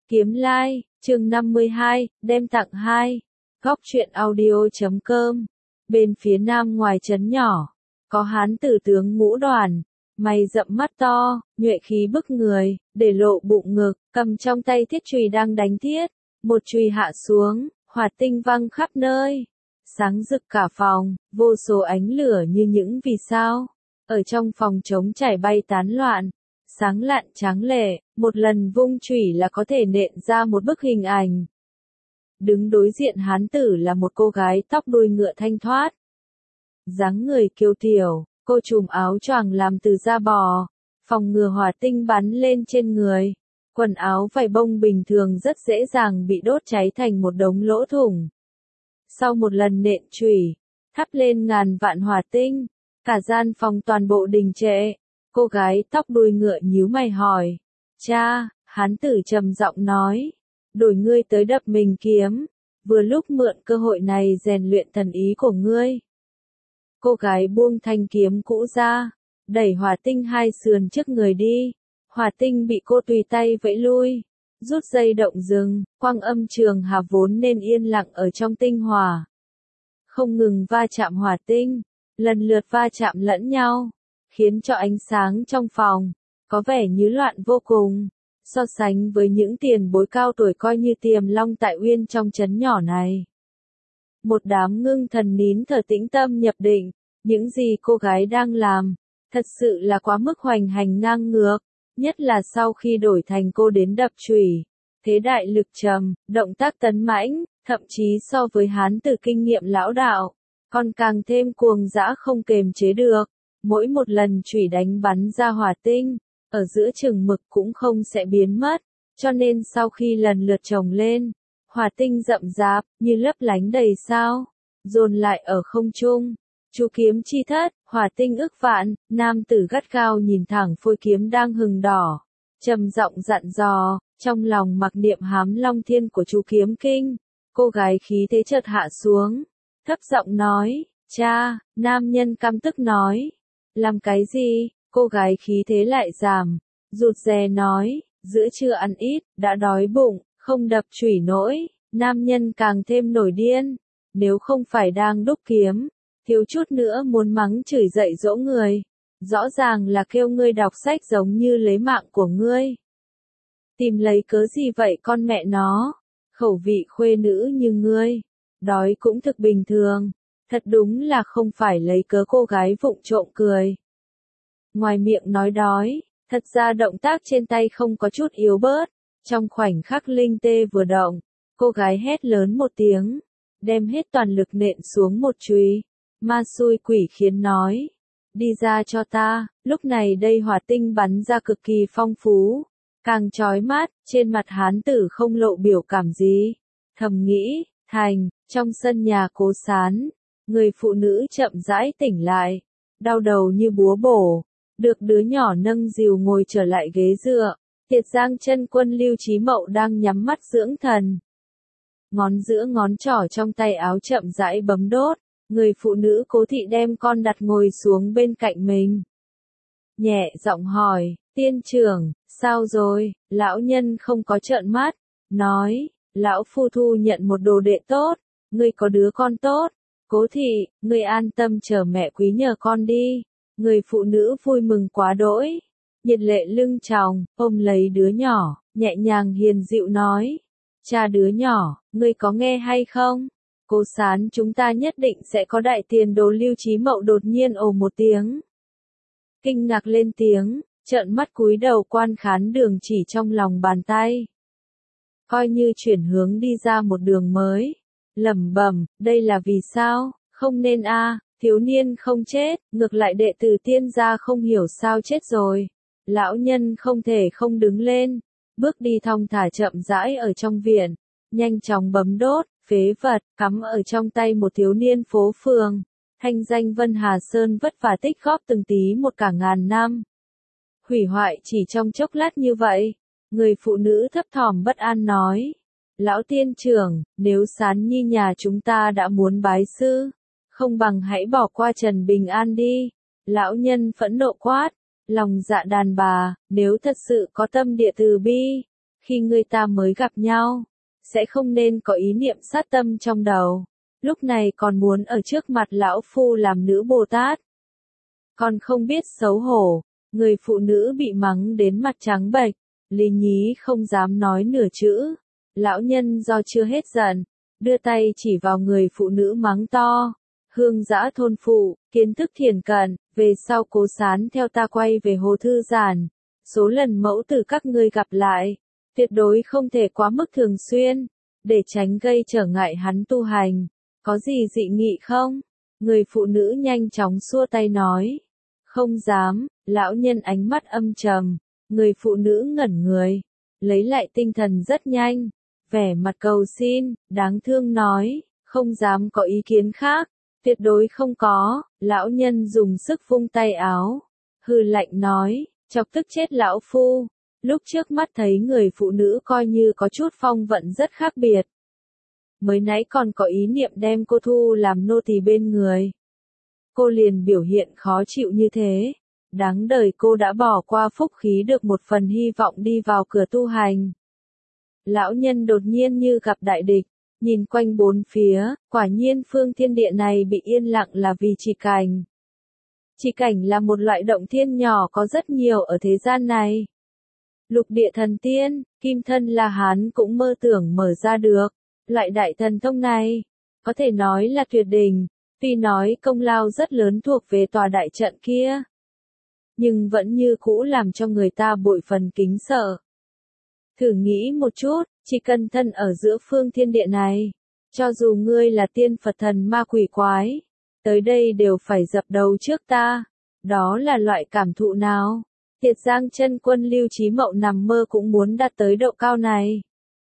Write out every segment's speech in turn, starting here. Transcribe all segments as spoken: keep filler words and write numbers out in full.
Kiếm Lai, chương năm mươi hai, đem tặng hai. Góc truyện audio chấm com. Bên phía nam ngoài trấn nhỏ, có hán tử tướng ngũ đoàn, mày rậm mắt to, nhuệ khí bức người, để lộ bụng ngực, cầm trong tay thiết chùy đang đánh thiết. Một chùy hạ xuống, hỏa tinh văng khắp nơi, sáng rực cả phòng, vô số ánh lửa như những vì sao. Ở trong phòng trống chảy bay tán loạn, sáng lạn tráng lệ, một lần vung chùy là có thể nện ra một bức hình ảnh. Đứng đối diện hán tử là một cô gái tóc đuôi ngựa thanh thoát. Dáng người kiêu tiểu, cô trùm áo choàng làm từ da bò, phòng ngừa hỏa tinh bắn lên trên người. Quần áo vải bông bình thường rất dễ dàng bị đốt cháy thành một đống lỗ thủng. Sau một lần nện chùy, thắp lên ngàn vạn hỏa tinh, cả gian phòng toàn bộ đình trệ. Cô gái tóc đuôi ngựa nhíu mày hỏi, cha, hán tử trầm giọng nói, đổi ngươi tới đập mình kiếm, vừa lúc mượn cơ hội này rèn luyện thần ý của ngươi. Cô gái buông thanh kiếm cũ ra, đẩy hỏa tinh hai sườn trước người đi, hỏa tinh bị cô tùy tay vẫy lui, rút dây động dừng, quang âm trường hà vốn nên yên lặng ở trong tinh hỏa. Không ngừng va chạm hỏa tinh, lần lượt va chạm lẫn nhau, khiến cho ánh sáng trong phòng có vẻ như loạn vô cùng. So sánh với những tiền bối cao tuổi coi như Tiềm Long tại Uyên trong trấn nhỏ này, một đám ngưng thần nín thở tĩnh tâm nhập định. Những gì cô gái đang làm thật sự là quá mức hoành hành ngang ngược, nhất là sau khi đổi thành cô đến đập chùy, thế đại lực trầm, động tác tấn mãnh, thậm chí so với hán tử kinh nghiệm lão đạo, còn càng thêm cuồng dã không kềm chế được. Mỗi một lần chùy đánh bắn ra hỏa tinh, ở giữa chừng mực cũng không sẽ biến mất, cho nên sau khi lần lượt chồng lên, hỏa tinh rậm rạp, như lấp lánh đầy sao, dồn lại ở không trung. Chú kiếm chi thất, hỏa tinh ức vạn, nam tử gắt gao nhìn thẳng phôi kiếm đang hừng đỏ, trầm giọng dặn dò, trong lòng mặc niệm hám long thiên của chú kiếm kinh. Cô gái khí thế chợt hạ xuống, thấp giọng nói, cha, nam nhân căm tức nói, làm cái gì? Cô gái khí thế lại giảm, rụt rè nói, giữa trưa ăn ít, đã đói bụng, không đập chùy nổi. Nam nhân càng thêm nổi điên, nếu không phải đang đúc kiếm, thiếu chút nữa muốn mắng chửi dạy dỗ người, rõ ràng là kêu ngươi đọc sách giống như lấy mạng của ngươi. Tìm lấy cớ gì vậy con mẹ nó, khẩu vị khuê nữ như ngươi, đói cũng thực bình thường, thật đúng là không phải lấy cớ. Cô gái vụng trộm cười. Ngoài miệng nói đói, thật ra động tác trên tay không có chút yếu bớt. Trong khoảnh khắc linh tê vừa động, cô gái hét lớn một tiếng, đem hết toàn lực nện xuống một chùy. Ma xui quỷ khiến nói, đi ra cho ta. Lúc này đây hỏa tinh bắn ra cực kỳ phong phú, càng chói mắt. Trên mặt hán tử không lộ biểu cảm gì, thầm nghĩ, thành. Trong sân nhà Cố Sán, người phụ nữ chậm rãi tỉnh lại, đau đầu như búa bổ, được đứa nhỏ nâng dìu ngồi trở lại ghế dựa. Thiệt Giang chân quân Lưu Chí Mậu đang nhắm mắt dưỡng thần, ngón giữa ngón trỏ trong tay áo chậm rãi bấm đốt. Người phụ nữ Cố thị đem con đặt ngồi xuống bên cạnh mình, nhẹ giọng hỏi, tiên trưởng, sao rồi? Lão nhân không có trợn mắt, nói, lão phu thu nhận một đồ đệ tốt, ngươi có đứa con tốt. Cố thị, ngươi an tâm chờ mẹ quý nhờ con đi. Người phụ nữ vui mừng quá đỗi, nhiệt lệ lưng tròng, ôm lấy đứa nhỏ, nhẹ nhàng hiền dịu nói, cha đứa nhỏ, ngươi có nghe hay không? Cố Sán, chúng ta nhất định sẽ có đại tiền đồ. Lưu Chí Mậu đột nhiên ồ một tiếng, kinh ngạc lên tiếng, trợn mắt cúi đầu quan khán đường chỉ trong lòng bàn tay, coi như chuyển hướng đi ra một đường mới, lẩm bẩm, đây là vì sao? Không nên a, à, thiếu niên không chết, ngược lại đệ tử tiên gia không hiểu sao chết rồi. Lão nhân không thể không đứng lên, bước đi thong thả chậm rãi ở trong viện, nhanh chóng bấm đốt. Phế vật, cắm ở trong tay một thiếu niên phố phường, thanh danh Vân Hà Sơn vất vả tích góp từng tí một cả ngàn năm, hủy hoại chỉ trong chốc lát như vậy. Người phụ nữ thấp thỏm bất an nói, lão tiên trưởng, nếu Sán nhi nhà chúng ta đã muốn bái sư, không bằng hãy bỏ qua Trần Bình An đi. Lão nhân phẫn nộ quát, lòng dạ đàn bà, nếu thật sự có tâm địa từ bi, khi ngươi ta mới gặp nhau, sẽ không nên có ý niệm sát tâm trong đầu. Lúc này còn muốn ở trước mặt lão phu làm nữ Bồ Tát. Còn không biết xấu hổ, người phụ nữ bị mắng đến mặt trắng bệch, Lý Nhí không dám nói nửa chữ. Lão nhân do chưa hết giận, đưa tay chỉ vào người phụ nữ mắng to. Hương dã thôn phụ, kiến thức thiền cận, về sau cố sán theo ta quay về Hồ Thư Giản. Số lần mẫu tử các ngươi gặp lại, tuyệt đối không thể quá mức thường xuyên, để tránh gây trở ngại hắn tu hành. Có gì dị nghị không? Người phụ nữ nhanh chóng xua tay nói. Không dám, lão nhân ánh mắt âm trầm. Người phụ nữ ngẩn người, lấy lại tinh thần rất nhanh, vẻ mặt cầu xin, đáng thương nói, không dám có ý kiến khác, tuyệt đối không có. Lão nhân dùng sức vung tay áo, hừ lạnh nói, chọc tức chết lão phu. Lúc trước mắt thấy người phụ nữ coi như có chút phong vận rất khác biệt. Mới nãy còn có ý niệm đem cô thu làm nô tỳ bên người. Cô liền biểu hiện khó chịu như thế. Đáng đời cô đã bỏ qua phúc khí được một phần hy vọng đi vào cửa tu hành. Lão nhân đột nhiên như gặp đại địch, nhìn quanh bốn phía, quả nhiên phương thiên địa này bị yên lặng là vì chỉ cảnh. Chỉ cảnh là một loại động thiên nhỏ có rất nhiều ở thế gian này. Lục địa thần tiên, kim thân La Hán cũng mơ tưởng mở ra được. Loại đại thần thông này, có thể nói là tuyệt đỉnh, tuy nói công lao rất lớn thuộc về tòa đại trận kia. Nhưng vẫn như cũ làm cho người ta bội phần kính sợ. Thử nghĩ một chút, chỉ cần thân ở giữa phương thiên địa này, cho dù ngươi là tiên Phật thần ma quỷ quái, tới đây đều phải dập đầu trước ta. Đó là loại cảm thụ nào? Tiệt Giang chân quân Lưu Chí Mậu nằm mơ cũng muốn đạt tới độ cao này.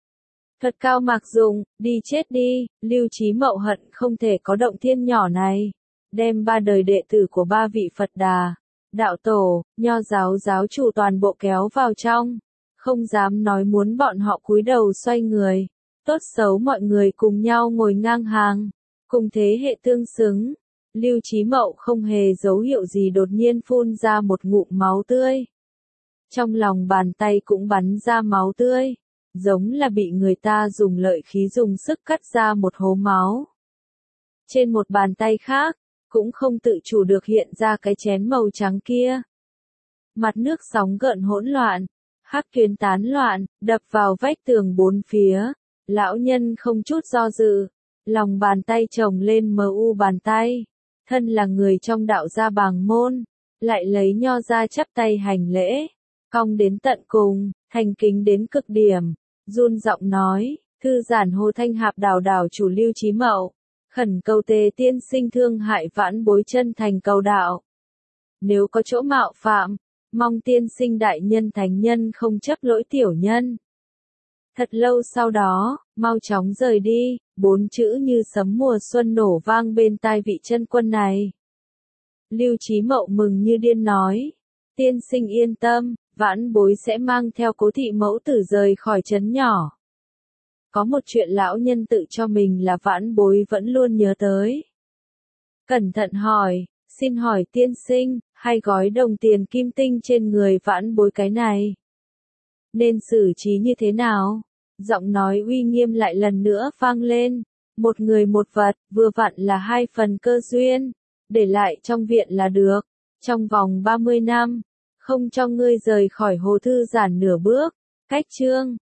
Thật cao mạc dụng, đi chết đi. Lưu Chí Mậu hận không thể có động thiên nhỏ này, đem ba đời đệ tử của ba vị Phật Đà, đạo tổ, nho giáo giáo chủ toàn bộ kéo vào trong, không dám nói muốn bọn họ cúi đầu xoay người, tốt xấu mọi người cùng nhau ngồi ngang hàng, cùng thế hệ tương xứng. Lưu Chí Mậu không hề dấu hiệu gì đột nhiên phun ra một ngụm máu tươi. Trong lòng bàn tay cũng bắn ra máu tươi, giống là bị người ta dùng lợi khí dùng sức cắt ra một hố máu. Trên một bàn tay khác, cũng không tự chủ được hiện ra cái chén màu trắng kia. Mặt nước sóng gợn hỗn loạn, hắc tuyến tán loạn, đập vào vách tường bốn phía. Lão nhân không chút do dự, lòng bàn tay chồng lên mờ u bàn tay. Thân là người trong đạo gia Bàng môn, lại lấy nho ra chắp tay hành lễ, cong đến tận cùng, thành kính đến cực điểm, run giọng nói, thư giản Hồ Thanh Hạp đảo đảo chủ Lưu Chí Mậu, khẩn cầu Tề tiên sinh thương hại vãn bối chân thành cầu đạo. Nếu có chỗ mạo phạm, mong tiên sinh đại nhân thánh nhân không chấp lỗi tiểu nhân. Thật lâu sau đó, mau chóng rời đi, bốn chữ như sấm mùa xuân nổ vang bên tai vị chân quân này. Lưu Chí Mậu mừng như điên nói, tiên sinh yên tâm, vãn bối sẽ mang theo Cố thị mẫu tử rời khỏi trấn nhỏ. Có một chuyện lão nhân tự cho mình là vãn bối vẫn luôn nhớ tới. Cẩn thận hỏi, xin hỏi tiên sinh, hay gói đồng tiền kim tinh trên người vãn bối cái này nên xử trí như thế nào? Giọng nói uy nghiêm lại lần nữa vang lên, một người một vật, vừa vặn là hai phần cơ duyên, để lại trong viện là được, trong vòng ba mươi năm, không cho ngươi rời khỏi Hồ Thư Giản nửa bước. Cách chương